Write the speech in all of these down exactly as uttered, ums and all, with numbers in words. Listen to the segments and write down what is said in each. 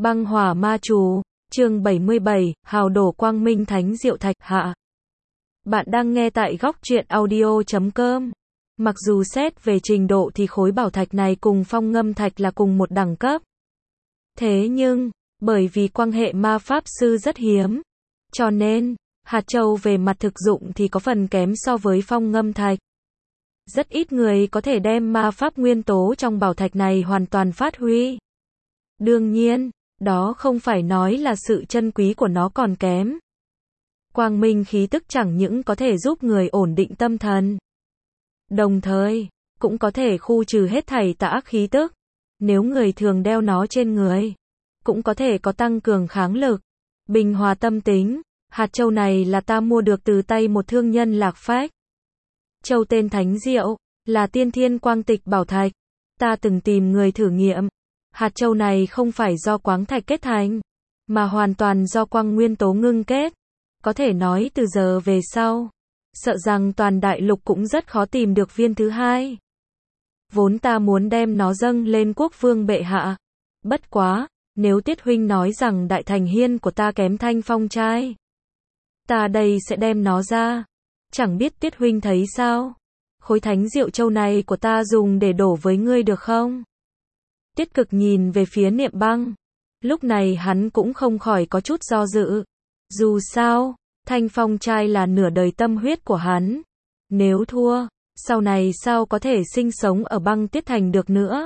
Băng hỏa ma chú, chương bảy mươi bảy, hào đổ quang minh thánh diệu thạch hạ. Bạn đang nghe tại góc truyện audio chấm com. Mặc dù xét về trình độ thì khối bảo thạch này cùng phong ngâm thạch là cùng một đẳng cấp. Thế nhưng, bởi vì quan hệ ma pháp sư rất hiếm, cho nên, hạt châu về mặt thực dụng thì có phần kém so với phong ngâm thạch. Rất ít người có thể đem ma pháp nguyên tố trong bảo thạch này hoàn toàn phát huy. Đương nhiên, đó không phải nói là sự chân quý của nó còn kém. Quang minh khí tức chẳng những có thể giúp người ổn định tâm thần, đồng thời, cũng có thể khu trừ hết thảy tà ác khí tức. Nếu người thường đeo nó trên người, cũng có thể có tăng cường kháng lực, bình hòa tâm tính. Hạt châu này là ta mua được từ tay một thương nhân lạc phách. Châu tên Thánh Diệu, là tiên thiên quang tịch bảo thạch. Ta từng tìm người thử nghiệm. Hạt châu này không phải do quáng thạch kết thành, mà hoàn toàn do quang nguyên tố ngưng kết. Có thể nói từ giờ về sau, sợ rằng toàn đại lục cũng rất khó tìm được viên thứ hai. Vốn ta muốn đem nó dâng lên quốc vương bệ hạ. Bất quá, nếu Tiết huynh nói rằng đại thành hiên của ta kém Thanh Phong trai, ta đây sẽ đem nó ra. Chẳng biết Tiết huynh thấy sao? Khối thánh diệu châu này của ta dùng để đổ với ngươi được không? Tiết Cực nhìn về phía Niệm Băng. Lúc này hắn cũng không khỏi có chút do dự. Dù sao, Thanh Phong trai là nửa đời tâm huyết của hắn. Nếu thua, sau này sao có thể sinh sống ở băng tiết thành được nữa?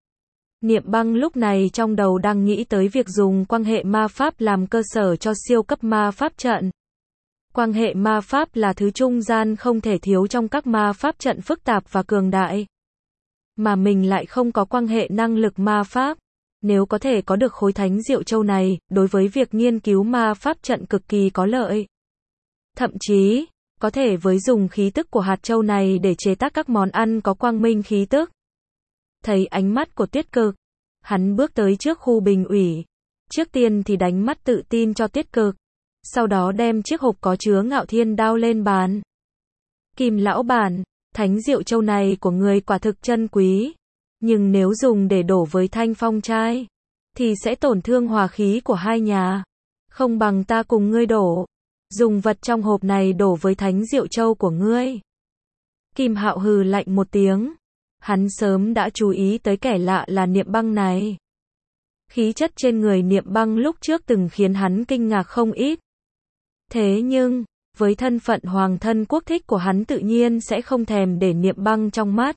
Niệm Băng lúc này trong đầu đang nghĩ tới việc dùng quan hệ ma pháp làm cơ sở cho siêu cấp ma pháp trận. Quan hệ ma pháp là thứ trung gian không thể thiếu trong các ma pháp trận phức tạp và cường đại. Mà mình lại không có quan hệ năng lực ma pháp. Nếu có thể có được khối thánh diệu châu này, đối với việc nghiên cứu ma pháp trận cực kỳ có lợi. Thậm chí, có thể với dùng khí tức của hạt châu này để chế tác các món ăn có quang minh khí tức. Thấy ánh mắt của Tiết Cực, hắn bước tới trước khu bình ủy. Trước tiên thì đánh mắt tự tin cho Tiết Cực. Sau đó đem chiếc hộp có chứa ngạo thiên đao lên bàn. Kim lão bản, thánh diệu châu này của người quả thực chân quý. Nhưng nếu dùng để đổ với Thanh Phong trai, thì sẽ tổn thương hòa khí của hai nhà. Không bằng ta cùng ngươi đổ. Dùng vật trong hộp này đổ với thánh diệu châu của ngươi. Kim Hạo hừ lạnh một tiếng. Hắn sớm đã chú ý tới kẻ lạ là Niệm Băng này. Khí chất trên người Niệm Băng lúc trước từng khiến hắn kinh ngạc không ít. Thế nhưng, với thân phận hoàng thân quốc thích của hắn tự nhiên sẽ không thèm để Niệm Băng trong mắt.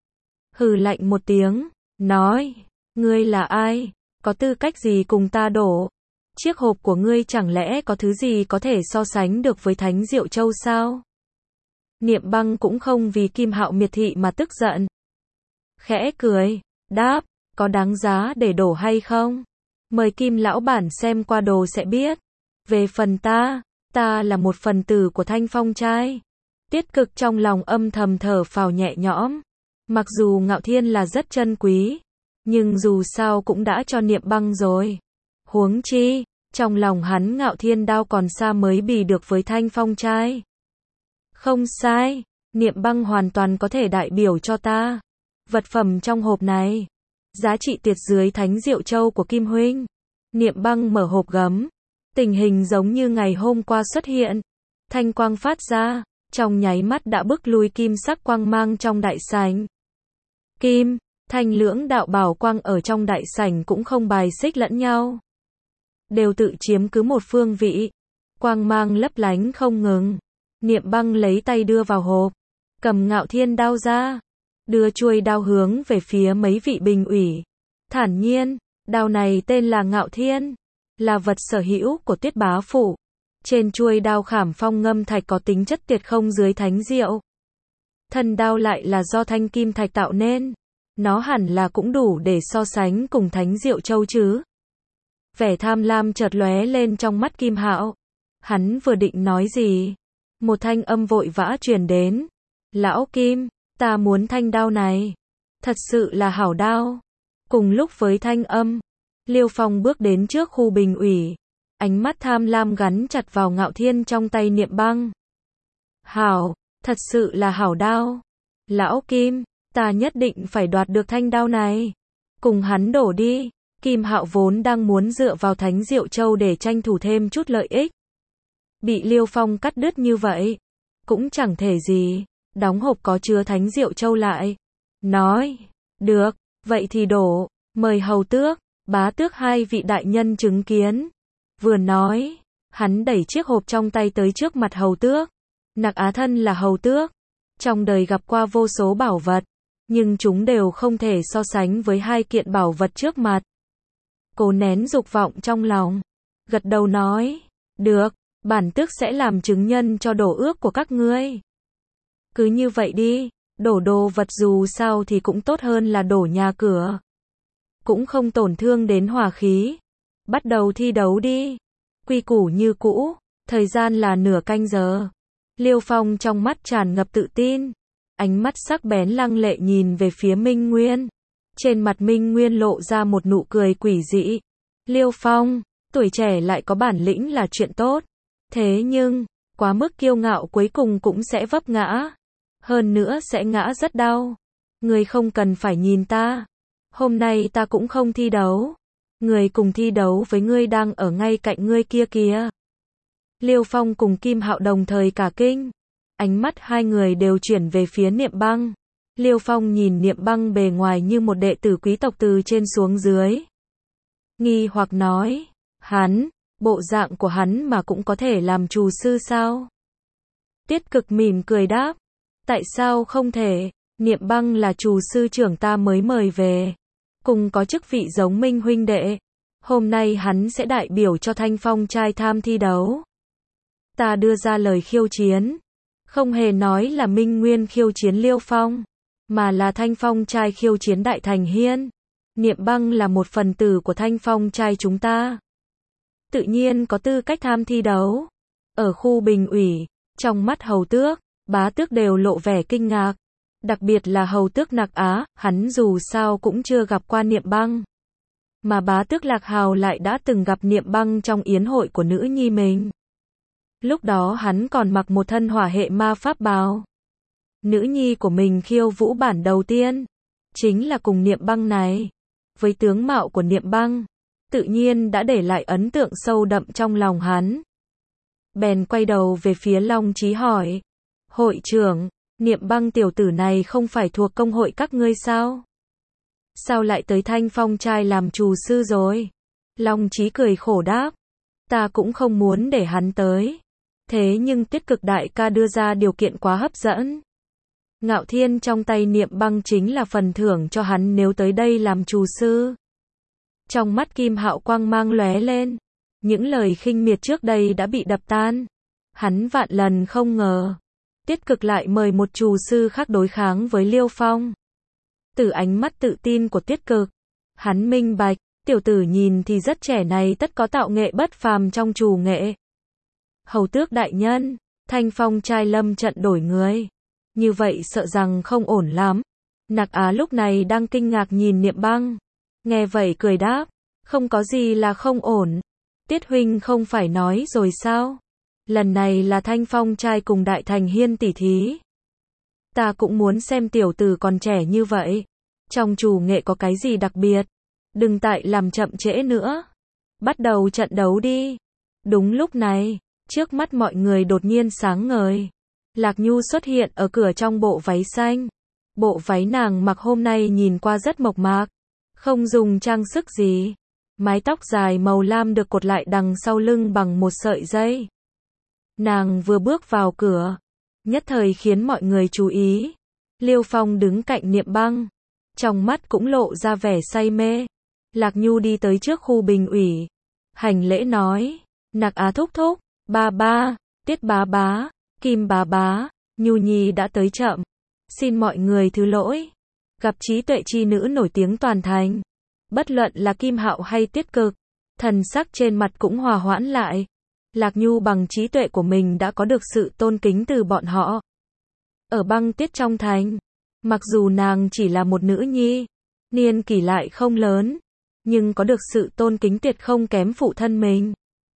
Hừ lạnh một tiếng, nói, ngươi là ai, có tư cách gì cùng ta đổ? Chiếc hộp của ngươi chẳng lẽ có thứ gì có thể so sánh được với thánh diệu châu sao? Niệm Băng cũng không vì Kim Hạo miệt thị mà tức giận. Khẽ cười, đáp, có đáng giá để đổ hay không? Mời Kim lão bản xem qua đồ sẽ biết. Về phần ta, ta là một phần tử của Thanh Phong trai. Tiết Cực trong lòng âm thầm thở phào nhẹ nhõm. Mặc dù ngạo thiên là rất chân quý, nhưng dù sao cũng đã cho Niệm Băng rồi. Huống chi, trong lòng hắn ngạo thiên đao còn xa mới bì được với Thanh Phong trai. Không sai, Niệm Băng hoàn toàn có thể đại biểu cho ta. Vật phẩm trong hộp này, giá trị tuyệt dưới thánh diệu châu của Kim huynh. Niệm Băng mở hộp gấm. Tình hình giống như ngày hôm qua xuất hiện. Thanh quang phát ra, trong nháy mắt đã bức lui kim sắc quang mang trong đại sảnh. Kim, thanh lưỡng đạo bảo quang ở trong đại sảnh cũng không bài xích lẫn nhau. Đều tự chiếm cứ một phương vị. Quang mang lấp lánh không ngừng. Niệm Băng lấy tay đưa vào hộp. Cầm ngạo thiên đao ra. Đưa chuôi đao hướng về phía mấy vị bình ủy. Thản nhiên, đao này tên là Ngạo Thiên. Là vật sở hữu của Tiết bá phụ. Trên chuôi đao khảm phong ngâm thạch có tính chất tuyệt không dưới thánh diệu. Thân đao lại là do thanh kim thạch tạo nên. Nó hẳn là cũng đủ để so sánh cùng thánh diệu châu chứ. Vẻ tham lam chợt lóe lên trong mắt Kim Hạo. Hắn vừa định nói gì, một thanh âm vội vã truyền đến. Lão Kim, ta muốn thanh đao này. Thật sự là hảo đao. Cùng lúc với thanh âm, Liêu Phong bước đến trước khu bình ủy. Ánh mắt tham lam gắn chặt vào ngạo thiên trong tay Niệm Băng. Hảo, thật sự là hảo đao. Lão Kim, ta nhất định phải đoạt được thanh đao này. Cùng hắn đổ đi. Kim Hạo vốn đang muốn dựa vào Thánh Diệu Châu để tranh thủ thêm chút lợi ích. Bị Liêu Phong cắt đứt như vậy, cũng chẳng thể gì, đóng hộp có chứa Thánh Diệu Châu lại. Nói, được, vậy thì đổ, mời hầu tước, bá tước hai vị đại nhân chứng kiến. Vừa nói, hắn đẩy chiếc hộp trong tay tới trước mặt hầu tước. Nặc Á thân là hầu tước, trong đời gặp qua vô số bảo vật, nhưng chúng đều không thể so sánh với hai kiện bảo vật trước mặt. Cố nén dục vọng trong lòng, gật đầu nói, được, bản tước sẽ làm chứng nhân cho đổ ước của các ngươi. Cứ như vậy đi, đổ đồ vật dù sao thì cũng tốt hơn là đổ nhà cửa. Cũng không tổn thương đến hòa khí. Bắt đầu thi đấu đi. Quy củ như cũ, thời gian là nửa canh giờ. Liêu Phong trong mắt tràn ngập tự tin, ánh mắt sắc bén lăng lệ nhìn về phía Minh Nguyên. Trên mặt Minh Nguyên lộ ra một nụ cười quỷ dị. Liêu Phong, tuổi trẻ lại có bản lĩnh là chuyện tốt. Thế nhưng, quá mức kiêu ngạo cuối cùng cũng sẽ vấp ngã. Hơn nữa sẽ ngã rất đau. Người không cần phải nhìn ta. Hôm nay ta cũng không thi đấu. Người cùng thi đấu với ngươi đang ở ngay cạnh ngươi kia kìa. Liêu Phong cùng Kim Hạo đồng thời cả kinh. Ánh mắt hai người đều chuyển về phía Niệm Băng. Liêu Phong nhìn Niệm Băng bề ngoài như một đệ tử quý tộc từ trên xuống dưới. Nghi hoặc nói, hắn, bộ dạng của hắn mà cũng có thể làm trù sư sao? Tiết Cực mỉm cười đáp, tại sao không thể, Niệm Băng là trù sư trưởng ta mới mời về. Cùng có chức vị giống Minh huynh đệ. Hôm nay hắn sẽ đại biểu cho Thanh Phong trai tham thi đấu. Ta đưa ra lời khiêu chiến. Không hề nói là Minh Nguyên khiêu chiến Liêu Phong, mà là Thanh Phong trai khiêu chiến Đại Thành Hiên. Niệm Băng là một phần tử của Thanh Phong trai chúng ta. Tự nhiên có tư cách tham thi đấu. Ở khu bình ủy, trong mắt hầu tước, bá tước đều lộ vẻ kinh ngạc. Đặc biệt là hầu tước Nặc Á, hắn dù sao cũng chưa gặp qua Niệm Băng. Mà bá tước Lạc Hào lại đã từng gặp Niệm Băng trong yến hội của nữ nhi mình. Lúc đó hắn còn mặc một thân hỏa hệ ma pháp bào. Nữ nhi của mình khiêu vũ bản đầu tiên, chính là cùng Niệm Băng này. Với tướng mạo của Niệm Băng, tự nhiên đã để lại ấn tượng sâu đậm trong lòng hắn. Bèn quay đầu về phía Long Chí hỏi, hội trưởng, Niệm Băng tiểu tử này không phải thuộc công hội các ngươi sao? Sao lại tới Thanh Phong trai làm trù sư rồi? Long Chí cười khổ đáp, ta cũng không muốn để hắn tới. Thế nhưng Tiết Cực đại ca đưa ra điều kiện quá hấp dẫn. Ngạo Thiên trong tay Niệm Băng chính là phần thưởng cho hắn nếu tới đây làm trù sư. Trong mắt Kim Hạo quang mang lóe lên. Những lời khinh miệt trước đây đã bị đập tan. Hắn vạn lần không ngờ. Tiết Cực lại mời một trù sư khác đối kháng với Liêu Phong. Từ ánh mắt tự tin của Tiết Cực, hắn minh bạch, tiểu tử nhìn thì rất trẻ này tất có tạo nghệ bất phàm trong trù nghệ. Hầu tước đại nhân, Thanh Phong trai lâm trận đổi người. Như vậy sợ rằng không ổn lắm. Nặc Á lúc này đang kinh ngạc nhìn Niệm Băng. Nghe vậy cười đáp, không có gì là không ổn. Tiết huynh không phải nói rồi sao? Lần này là Thanh Phong trai cùng Đại Thành Hiên tỷ thí. Ta cũng muốn xem tiểu tử còn trẻ như vậy. Trong trù nghệ có cái gì đặc biệt? Đừng tại làm chậm trễ nữa. Bắt đầu trận đấu đi. Đúng lúc này, trước mắt mọi người đột nhiên sáng ngời. Lạc Nhu xuất hiện ở cửa trong bộ váy xanh. Bộ váy nàng mặc hôm nay nhìn qua rất mộc mạc. Không dùng trang sức gì. Mái tóc dài màu lam được cột lại đằng sau lưng bằng một sợi dây. Nàng vừa bước vào cửa, nhất thời khiến mọi người chú ý. Liêu Phong đứng cạnh Niệm Băng, trong mắt cũng lộ ra vẻ say mê. Lạc Nhu đi tới trước khu bình ủy, hành lễ nói, Nặc Á thúc thúc, ba ba, Tiết bá bá, Kim bá bá, Nhu nhi đã tới chậm. Xin mọi người thứ lỗi. Gặp trí tuệ chi nữ nổi tiếng toàn thành. Bất luận là Kim Hạo hay Tiết Cực, thần sắc trên mặt cũng hòa hoãn lại. Lạc Nhu bằng trí tuệ của mình đã có được sự tôn kính từ bọn họ. Ở Băng Tiết trong thành, mặc dù nàng chỉ là một nữ nhi, niên kỷ lại không lớn, nhưng có được sự tôn kính tuyệt không kém phụ thân mình.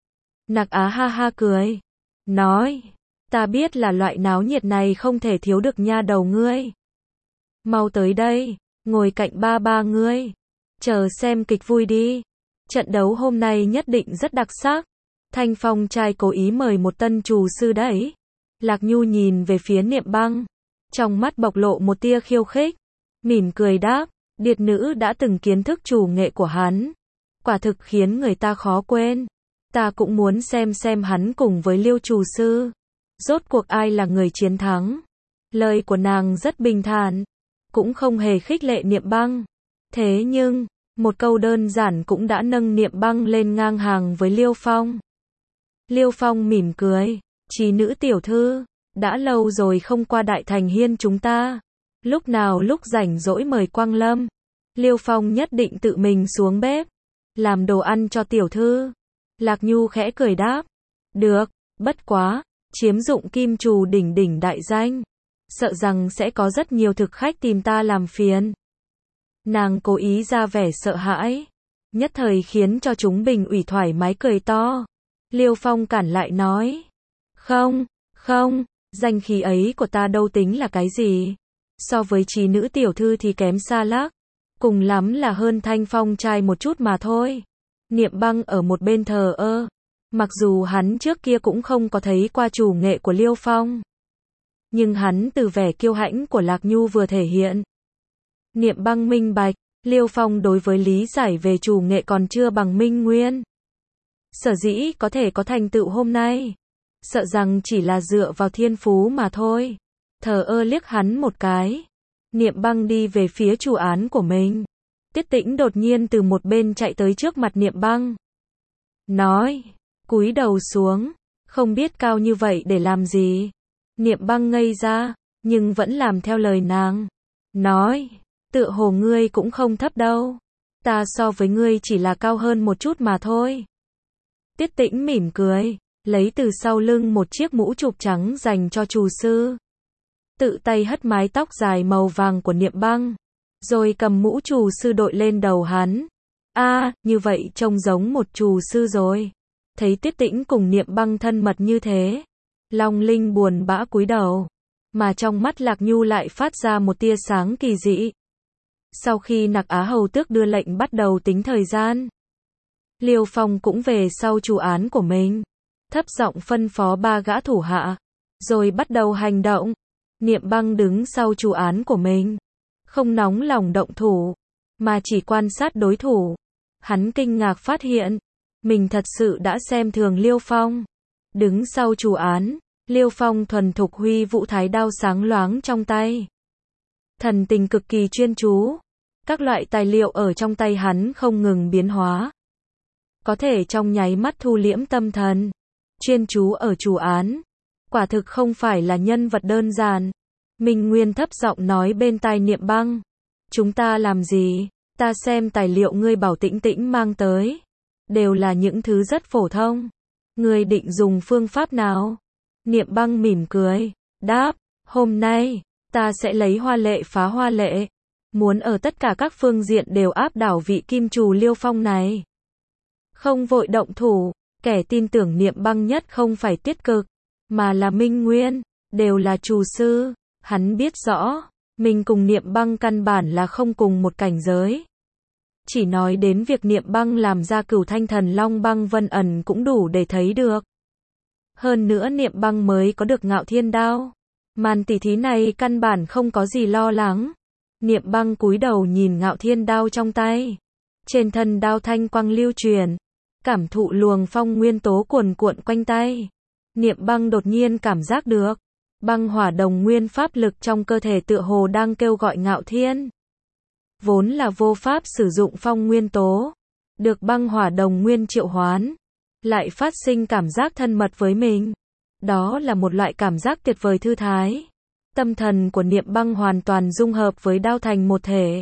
Nặc Á ha ha cười, nói, ta biết là loại náo nhiệt này không thể thiếu được nha đầu ngươi. Mau tới đây, ngồi cạnh ba ba ngươi. chờ xem kịch vui đi. Trận đấu hôm nay nhất định rất đặc sắc. Thanh Phong trai cố ý mời một tân trù sư đấy. Lạc Nhu nhìn về phía Niệm Băng, trong mắt bộc lộ một tia khiêu khích, mỉm cười đáp, điệt nữ đã từng kiến thức trù nghệ của hắn, quả thực khiến người ta khó quên. Ta cũng muốn xem xem hắn cùng với Liêu trù sư, rốt cuộc ai là người chiến thắng. Lời của nàng rất bình thản, cũng không hề khích lệ Niệm Băng. Thế nhưng, một câu đơn giản cũng đã nâng Niệm Băng lên ngang hàng với Liêu Phong. Liêu Phong mỉm cười, Trí nữ tiểu thư, đã lâu rồi không qua Đại Thành Hiên chúng ta. Lúc nào lúc rảnh rỗi mời quang lâm. Liêu Phong nhất định tự mình xuống bếp, làm đồ ăn cho tiểu thư. Lạc Nhu khẽ cười đáp, được, bất quá, chiếm dụng kim trù đỉnh đỉnh đại danh, sợ rằng sẽ có rất nhiều thực khách tìm ta làm phiền. Nàng cố ý ra vẻ sợ hãi, nhất thời khiến cho chúng bình ủy thoải mái cười to. Liêu Phong cản lại nói, không, không, danh khí ấy của ta đâu tính là cái gì. So với Trí nữ tiểu thư thì kém xa lác, cùng lắm là hơn Thanh Phong trai một chút mà thôi. Niệm Băng ở một bên thờ ơ, mặc dù hắn trước kia cũng không có thấy qua trù nghệ của Liêu Phong, nhưng hắn từ vẻ kiêu hãnh của Lạc Nhu vừa thể hiện. Niệm Băng minh bạch, Liêu Phong đối với lý giải về trù nghệ còn chưa bằng Minh Nguyên. Sở dĩ có thể có thành tựu hôm nay, sợ rằng chỉ là dựa vào thiên phú mà thôi. Thờ ơ liếc hắn một cái, Niệm Băng đi về phía chủ án của mình. Tiết Tĩnh đột nhiên từ một bên chạy tới trước mặt Niệm Băng, nói, cúi đầu xuống, không biết cao như vậy để làm gì. Niệm Băng ngây ra, nhưng vẫn làm theo lời nàng, nói, tựa hồ ngươi cũng không thấp đâu, ta so với ngươi chỉ là cao hơn một chút mà thôi. Tiết Tĩnh mỉm cười, lấy từ sau lưng một chiếc mũ chụp trắng dành cho trù sư, tự tay hất mái tóc dài màu vàng của Niệm Băng, rồi cầm mũ trù sư đội lên đầu hắn. A, à, như vậy trông giống một trù sư rồi. Thấy Tiết Tĩnh cùng Niệm Băng thân mật như thế, Long Linh buồn bã cúi đầu, mà trong mắt Lạc Nhu lại phát ra một tia sáng kỳ dị. Sau khi Nặc Á Hầu Tước đưa lệnh bắt đầu tính thời gian, Liêu Phong cũng về sau chủ án của mình, thấp giọng phân phó ba gã thủ hạ, rồi bắt đầu hành động. Niệm Băng đứng sau chủ án của mình, không nóng lòng động thủ, mà chỉ quan sát đối thủ. Hắn kinh ngạc phát hiện, mình thật sự đã xem thường Liêu Phong. Đứng sau chủ án, Liêu Phong thuần thục huy vũ thái đao sáng loáng trong tay, thần tình cực kỳ chuyên chú. Các loại tài liệu ở trong tay hắn không ngừng biến hóa, có thể trong nháy mắt thu liễm tâm thần. Chuyên chú ở chủ án, quả thực không phải là nhân vật đơn giản. Minh Nguyên thấp giọng nói bên tai Niệm Băng, chúng ta làm gì? Ta xem tài liệu ngươi bảo Tĩnh Tĩnh mang tới, đều là những thứ rất phổ thông. Ngươi định dùng phương pháp nào? Niệm Băng mỉm cười, đáp, hôm nay, ta sẽ lấy hoa lệ phá hoa lệ, muốn ở tất cả các phương diện đều áp đảo vị kim trù Liêu Phong này. Không vội động thủ, kẻ tin tưởng Niệm Băng nhất không phải Tiết Cực, mà là Minh Nguyên, đều là trù sư. Hắn biết rõ, mình cùng Niệm Băng căn bản là không cùng một cảnh giới. Chỉ nói đến việc Niệm Băng làm ra Cửu Thanh Thần Long Băng Vân Ẩn cũng đủ để thấy được. Hơn nữa Niệm Băng mới có được Ngạo Thiên Đao. Màn tỉ thí này căn bản không có gì lo lắng. Niệm Băng cúi đầu nhìn Ngạo Thiên Đao trong tay. Trên thân đao thanh quang lưu truyền, cảm thụ luồng phong nguyên tố cuồn cuộn quanh tay. Niệm Băng đột nhiên cảm giác được, băng hỏa đồng nguyên pháp lực trong cơ thể tựa hồ đang kêu gọi Ngạo Thiên. Vốn là vô pháp sử dụng phong nguyên tố, được băng hỏa đồng nguyên triệu hoán, lại phát sinh cảm giác thân mật với mình. Đó là một loại cảm giác tuyệt vời thư thái. Tâm thần của Niệm Băng hoàn toàn dung hợp với đao thành một thể.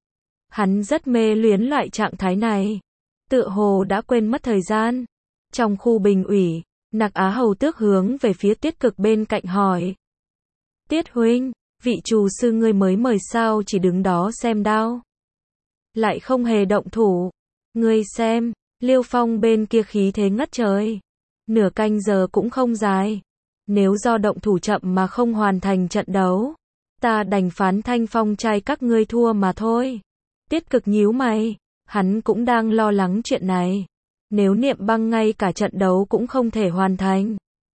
Hắn rất mê luyến loại trạng thái này, tựa hồ đã quên mất thời gian. Trong khu bình ủy, Nặc Á Hầu Tước hướng về phía Tiết Cực bên cạnh hỏi, Tiết huynh, vị trù sư ngươi mới mời sao chỉ đứng đó xem đao, lại không hề động thủ. Ngươi xem, Liêu Phong bên kia khí thế ngất trời, nửa canh giờ cũng không dài. Nếu do động thủ chậm mà không hoàn thành trận đấu, ta đành phán Thanh Phong trai các ngươi thua mà thôi. Tiết Cực nhíu mày, Hắn cũng đang lo lắng chuyện này. Nếu Niệm Băng ngay cả trận đấu cũng không thể hoàn thành,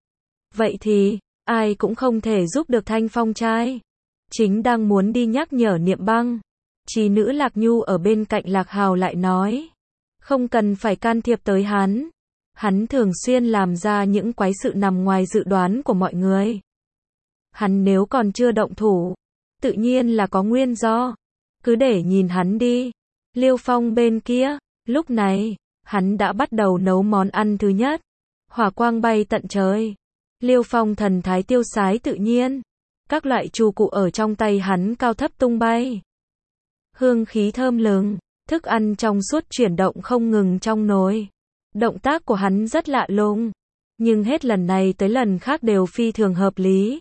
vậy thì, ai cũng không thể giúp được Thanh Phong trai. Chính đang muốn đi nhắc nhở Niệm Băng, Trí nữ Lạc Nhu ở bên cạnh Lạc Hào lại nói. Không cần phải can thiệp tới hắn. Hắn thường xuyên làm ra những quái sự nằm ngoài dự đoán của mọi người. Hắn nếu còn chưa động thủ, tự nhiên là có nguyên do. Cứ để nhìn hắn đi. Liêu Phong bên kia, lúc này, hắn đã bắt đầu nấu món ăn thứ nhất. Hỏa quang bay tận trời. Liêu Phong thần thái tiêu sái tự nhiên. Các loại trù cụ ở trong tay hắn cao thấp tung bay. Hương khí thơm lừng, thức ăn trong suốt chuyển động không ngừng trong nồi. Động tác của hắn rất lạ lùng, nhưng hết lần này tới lần khác đều phi thường hợp lý.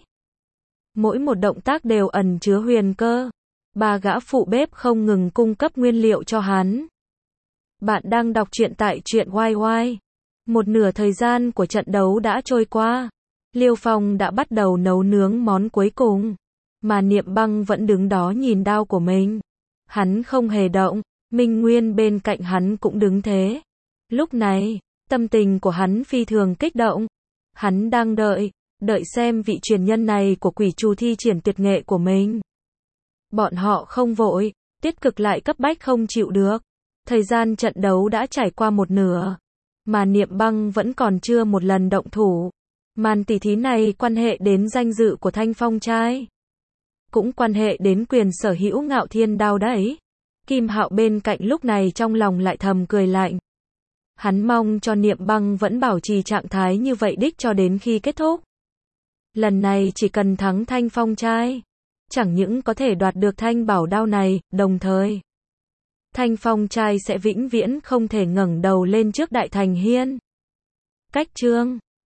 Mỗi một động tác đều ẩn chứa huyền cơ. Ba gã phụ bếp không ngừng cung cấp nguyên liệu cho hắn. Bạn đang đọc truyện tại truyện Y Y. Một nửa thời gian của trận đấu đã trôi qua. Liêu Phong đã bắt đầu nấu nướng món cuối cùng. Mà Niệm Băng vẫn đứng đó nhìn đao của mình. Hắn không hề động. Minh Nguyên bên cạnh hắn cũng đứng thế. Lúc này, tâm tình của hắn phi thường kích động. Hắn đang đợi, đợi xem vị truyền nhân này của quỷ trù thi triển tuyệt nghệ của mình. Bọn họ không vội, tiết cực lại cấp bách không chịu được. Thời gian trận đấu đã trải qua một nửa, mà Niệm Băng vẫn còn chưa một lần động thủ. Màn tỉ thí này quan hệ đến danh dự của Thanh Phong trai, cũng quan hệ đến quyền sở hữu Ngạo Thiên đao đấy. Kim Hạo bên cạnh lúc này trong lòng lại thầm cười lạnh. Hắn mong cho Niệm Băng vẫn bảo trì trạng thái như vậy đích cho đến khi kết thúc. Lần này chỉ cần thắng Thanh Phong trai, chẳng những có thể đoạt được thanh bảo đao này, đồng thời Thanh Phong trai sẽ vĩnh viễn không thể ngẩng đầu lên trước Đại Thành Hiên. Cách chương